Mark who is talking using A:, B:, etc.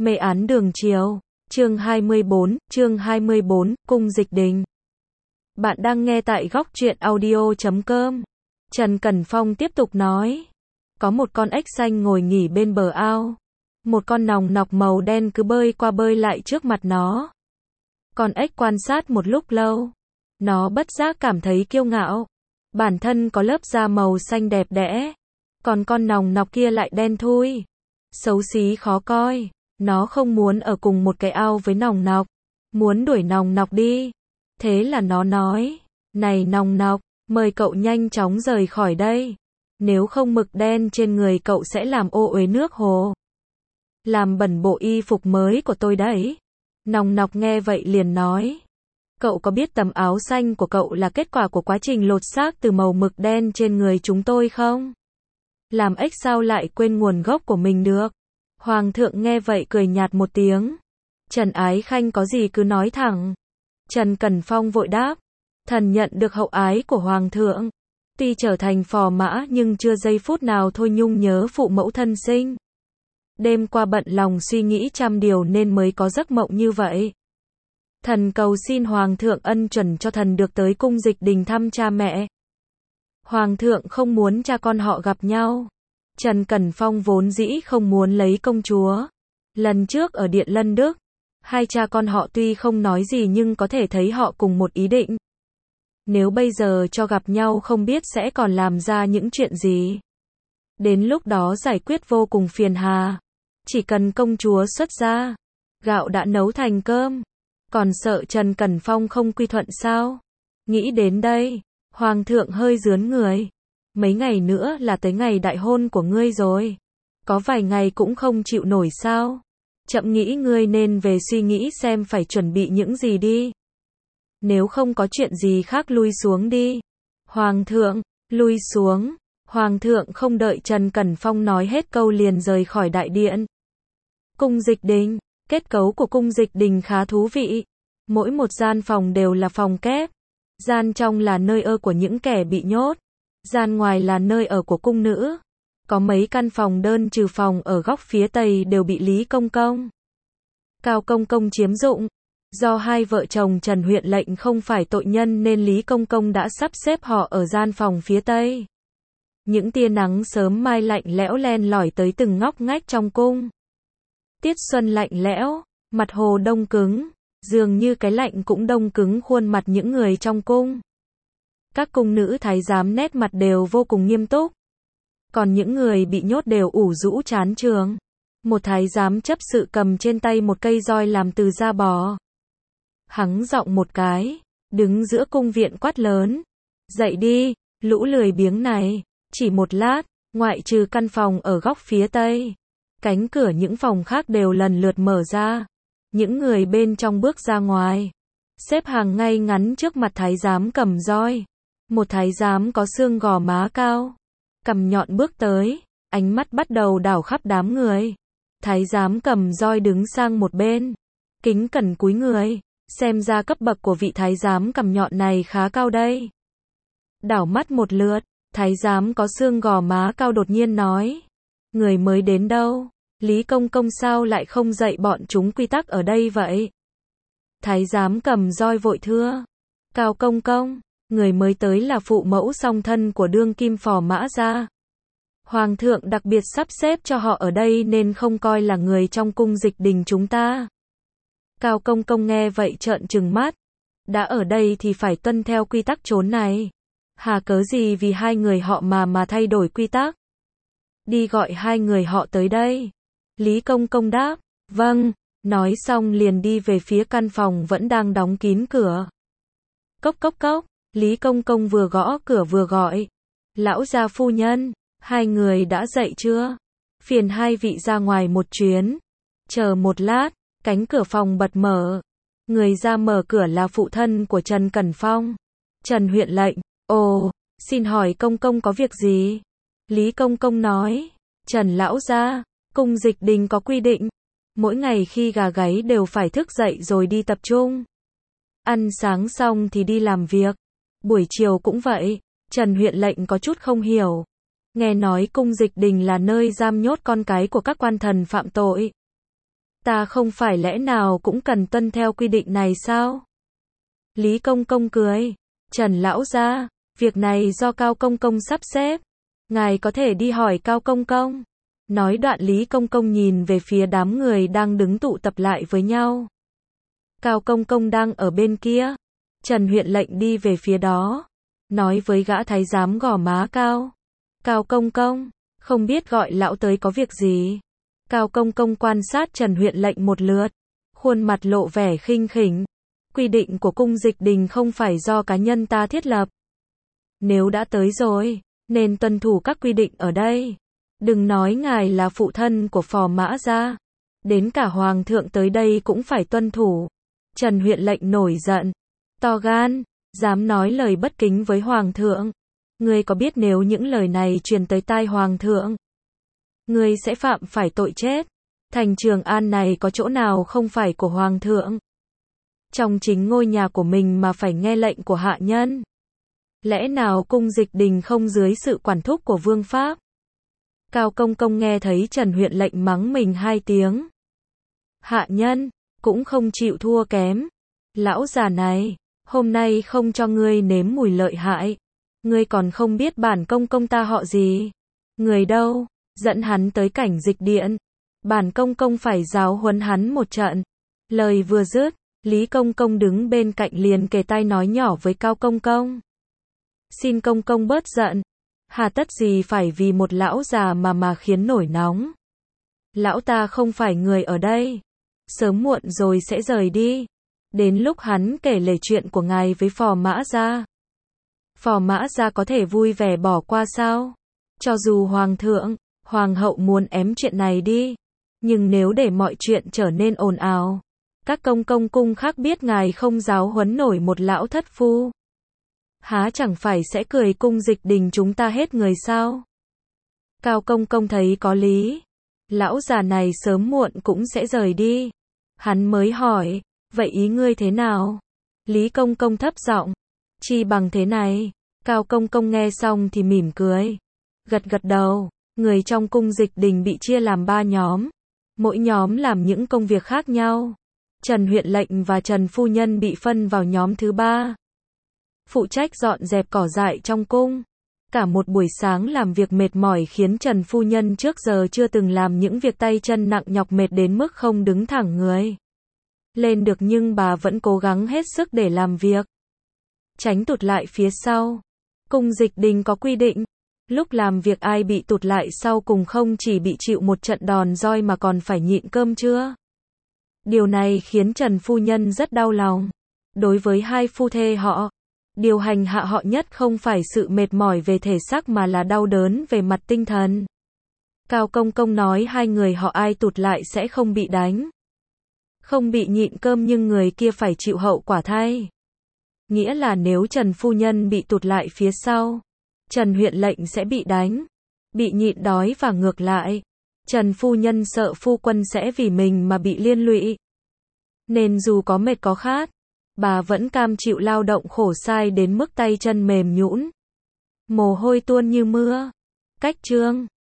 A: Mê án đường chiều, chương 24, cung dịch đình. Bạn đang nghe tại góc truyện audio.com. Trần Cẩn Phong tiếp tục nói. Có một con ếch xanh ngồi nghỉ bên bờ ao. Một con nòng nọc màu đen cứ bơi qua bơi lại trước mặt nó. Con ếch quan sát một lúc lâu. Nó bất giác cảm thấy kiêu ngạo. Bản thân có lớp da màu xanh đẹp đẽ. Còn con nòng nọc kia lại đen thui. Xấu xí khó coi. Nó không muốn ở cùng một cái ao với nòng nọc. Muốn đuổi nòng nọc đi. Thế là nó nói. Này nòng nọc, mời cậu nhanh chóng rời khỏi đây. Nếu không mực đen trên người cậu sẽ làm ô uế nước hồ. Làm bẩn bộ y phục mới của tôi đấy. Nòng nọc nghe vậy liền nói. Cậu có biết tấm áo xanh của cậu là kết quả của quá trình lột xác từ màu mực đen trên người chúng tôi không? Làm ếch sao lại quên nguồn gốc của mình được? Hoàng thượng nghe vậy cười nhạt một tiếng. Trần Ái Khanh có gì cứ nói thẳng. Trần Cẩn Phong vội đáp. Thần nhận được hậu ái của Hoàng thượng. Tuy trở thành phò mã nhưng chưa giây phút nào thôi nhung nhớ phụ mẫu thân sinh. Đêm qua bận lòng suy nghĩ trăm điều nên mới có giấc mộng như vậy. Thần cầu xin Hoàng thượng ân chuẩn cho thần được tới cung dịch đình thăm cha mẹ. Hoàng thượng không muốn cha con họ gặp nhau. Trần Cẩn Phong vốn dĩ không muốn lấy công chúa. Lần trước ở Điện Lân Đức, hai cha con họ tuy không nói gì nhưng có thể thấy họ cùng một ý định. Nếu bây giờ cho gặp nhau không biết sẽ còn làm ra những chuyện gì. Đến lúc đó giải quyết vô cùng phiền hà. Chỉ cần công chúa xuất gia, gạo đã nấu thành cơm. Còn sợ Trần Cẩn Phong không quy thuận sao? Nghĩ đến đây, Hoàng thượng hơi rướn người. Mấy ngày nữa là tới ngày đại hôn của ngươi rồi. Có vài ngày cũng không chịu nổi sao? Chậm nghĩ ngươi nên về suy nghĩ xem phải chuẩn bị những gì đi. Nếu không có chuyện gì khác lui xuống đi. Hoàng thượng, lui xuống. Hoàng thượng không đợi Trần Cẩn Phong nói hết câu liền rời khỏi đại điện. Cung dịch đình. Kết cấu của cung dịch đình khá thú vị. Mỗi một gian phòng đều là phòng kép. Gian trong là nơi ở của những kẻ bị nhốt. Gian ngoài là nơi ở của cung nữ. Có mấy căn phòng đơn trừ phòng ở góc phía tây đều bị Lý Công Công, Cao Công Công chiếm dụng. Do hai vợ chồng Trần Huyện Lệnh không phải tội nhân nên Lý Công Công đã sắp xếp họ ở gian phòng phía tây. Những tia nắng sớm mai lạnh lẽo len lỏi tới từng ngóc ngách trong cung. Tiết xuân lạnh lẽo, mặt hồ đông cứng, dường như cái lạnh cũng đông cứng khuôn mặt những người trong cung. Các cung nữ thái giám nét mặt đều vô cùng nghiêm túc. Còn những người bị nhốt đều ủ rũ chán chường. Một thái giám chấp sự cầm trên tay một cây roi làm từ da bò. Hắng giọng một cái, đứng giữa cung viện quát lớn. Dậy đi, lũ lười biếng này. Chỉ một lát, ngoại trừ căn phòng ở góc phía tây. Cánh cửa những phòng khác đều lần lượt mở ra. Những người bên trong bước ra ngoài. Xếp hàng ngay ngắn trước mặt thái giám cầm roi. Một thái giám có xương gò má cao. Cằm nhọn bước tới. Ánh mắt bắt đầu đảo khắp đám người. Thái giám cầm roi đứng sang một bên. Kính cẩn cúi người. Xem ra cấp bậc của vị thái giám cằm nhọn này khá cao đây. Đảo mắt một lượt. Thái giám có xương gò má cao đột nhiên nói. Người mới đến đâu? Lý Công Công sao lại không dạy bọn chúng quy tắc ở đây vậy? Thái giám cầm roi vội thưa. Cao Công Công, người mới tới là phụ mẫu song thân của đương kim phò mã gia. Hoàng thượng đặc biệt sắp xếp cho họ ở đây nên không coi là người trong cung dịch đình chúng ta. Cao Công Công nghe vậy trợn trừng mắt. Đã ở đây thì phải tuân theo quy tắc chốn này. Hà cớ gì vì hai người họ mà thay đổi quy tắc? Đi gọi hai người họ tới đây. Lý Công Công đáp. Vâng. Nói xong liền đi về phía căn phòng vẫn đang đóng kín cửa. Cốc cốc cốc. Lý Công Công vừa gõ cửa vừa gọi. Lão gia phu nhân, hai người đã dậy chưa? Phiền hai vị ra ngoài một chuyến. Chờ một lát, cánh cửa phòng bật mở. Người ra mở cửa là phụ thân của Trần Cẩn Phong, Trần Huyện Lệnh. Ồ, xin hỏi Công Công có việc gì? Lý Công Công nói. Trần lão gia, cung dịch đình có quy định. Mỗi ngày khi gà gáy đều phải thức dậy rồi đi tập trung. Ăn sáng xong thì đi làm việc. Buổi chiều cũng vậy. Trần Huyện Lệnh có chút không hiểu. Nghe nói cung dịch đình là nơi giam nhốt con cái của các quan thần phạm tội. Ta không phải lẽ nào cũng cần tuân theo quy định này sao? Lý Công Công cười. Trần lão gia, việc này do Cao Công Công sắp xếp. Ngài có thể đi hỏi Cao Công Công. Nói đoạn Lý Công Công nhìn về phía đám người đang đứng tụ tập lại với nhau. Cao Công Công đang ở bên kia. Trần huyện lệnh đi về phía đó. Nói với gã thái giám gò má cao. Cao Công Công, không biết gọi lão tới có việc gì. Cao Công Công quan sát Trần huyện lệnh một lượt. Khuôn mặt lộ vẻ khinh khỉnh. Quy định của cung dịch đình không phải do cá nhân ta thiết lập. Nếu đã tới rồi, nên tuân thủ các quy định ở đây. Đừng nói ngài là phụ thân của Phò Mã Gia. Đến cả Hoàng thượng tới đây cũng phải tuân thủ. Trần huyện lệnh nổi giận. To gan, dám nói lời bất kính với Hoàng thượng. Ngươi có biết nếu những lời này truyền tới tai Hoàng thượng, ngươi sẽ phạm phải tội chết. Thành Trường An này có chỗ nào không phải của Hoàng thượng. Trong chính ngôi nhà của mình mà phải nghe lệnh của hạ nhân. Lẽ nào cung dịch đình không dưới sự quản thúc của vương pháp? Cao Công Công nghe thấy Trần huyện lệnh mắng mình 2 tiếng. Hạ nhân, cũng không chịu thua kém. Lão già này, hôm nay không cho ngươi nếm mùi lợi hại. Ngươi còn không biết bản công công ta họ gì. Người đâu, dẫn hắn tới cảnh dịch điện. Bản công công phải giáo huấn hắn một trận. Lời vừa dứt, Lý Công Công đứng bên cạnh liền kề tai nói nhỏ với Cao Công Công. Xin Công Công bớt giận. Hà tất gì phải vì một lão già mà khiến nổi nóng. Lão ta không phải người ở đây. Sớm muộn rồi sẽ rời đi. Đến lúc hắn kể lể chuyện của ngài với Phò Mã Gia. Phò Mã Gia có thể vui vẻ bỏ qua sao? Cho dù Hoàng thượng, Hoàng hậu muốn ém chuyện này đi. Nhưng nếu để mọi chuyện trở nên ồn ào, các công công cung khác biết ngài không giáo huấn nổi một lão thất phu, há chẳng phải sẽ cười cung dịch đình chúng ta hết người sao? Cao Công Công thấy có lý. Lão già này sớm muộn cũng sẽ rời đi. Hắn mới hỏi, vậy ý ngươi thế nào? Lý Công Công thấp giọng, chi bằng thế này. Cao Công Công nghe xong thì mỉm cười. Gật gật đầu. Người trong cung dịch đình bị chia làm 3 nhóm. Mỗi nhóm làm những công việc khác nhau. Trần huyện lệnh và Trần phu nhân bị phân vào nhóm thứ 3. Phụ trách dọn dẹp cỏ dại trong cung. Cả một buổi sáng làm việc mệt mỏi khiến Trần phu nhân trước giờ chưa từng làm những việc tay chân nặng nhọc mệt đến mức không đứng thẳng người lên được, nhưng bà vẫn cố gắng hết sức để làm việc. Tránh tụt lại phía sau. Cung dịch đình có quy định, lúc làm việc ai bị tụt lại sau cùng không chỉ bị chịu một trận đòn roi mà còn phải nhịn cơm trưa. Điều này khiến Trần phu nhân rất đau lòng. Đối với hai phu thê họ, điều hành hạ họ nhất không phải sự mệt mỏi về thể xác mà là đau đớn về mặt tinh thần. Cao Công Công nói hai người họ ai tụt lại sẽ không bị đánh, không bị nhịn cơm, nhưng người kia phải chịu hậu quả thay. Nghĩa là nếu Trần phu nhân bị tụt lại phía sau, Trần huyện lệnh sẽ bị đánh, bị nhịn đói, và ngược lại. Trần phu nhân sợ phu quân sẽ vì mình mà bị liên lụy. Nên dù có mệt có khát, bà vẫn cam chịu lao động khổ sai đến mức tay chân mềm nhũn, mồ hôi tuôn như mưa. Cách chương